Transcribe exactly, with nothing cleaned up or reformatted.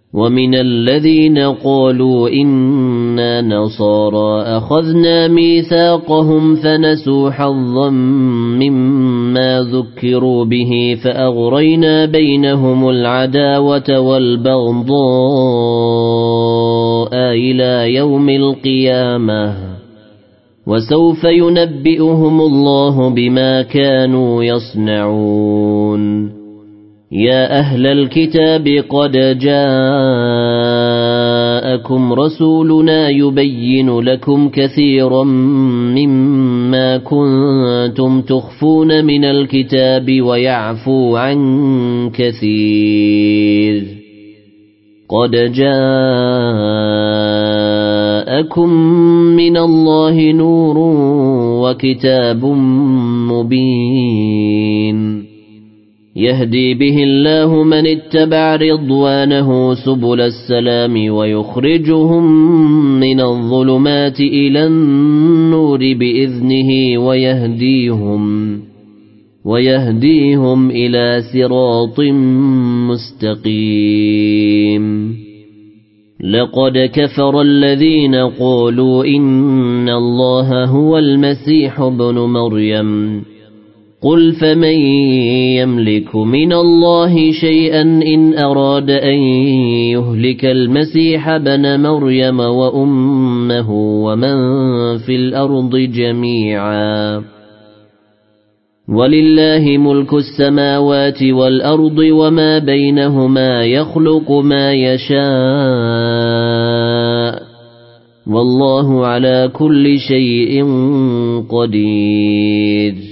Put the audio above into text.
ومن الذين قالوا إنا نصارى أخذنا ميثاقهم فنسوا حظا مما ذكروا به فأغرينا بينهم العداوة والبغضاء إلى يوم القيامة وسوف ينبئهم الله بما كانوا يصنعون. يا أهل الكتاب قد جاءكم رسولنا يبين لكم كثيرا مما كنتم تخفون من الكتاب ويعفو عن كثير. قد جاءكم من الله نور وكتاب مبين يهدي به الله من اتبع رضوانه سبل السلام ويخرجهم من الظلمات إلى النور بإذنه ويهديهم ويهديهم إلى صراط مستقيم. لقد كفر الذين قالوا إن الله هو المسيح ابن مريم قل فمن يملك من الله شيئا إن أراد أن يهلك المسيح ابن مريم وأمه ومن في الأرض جميعا ولله ملك السماوات والأرض وما بينهما يخلق ما يشاء والله على كل شيء قدير.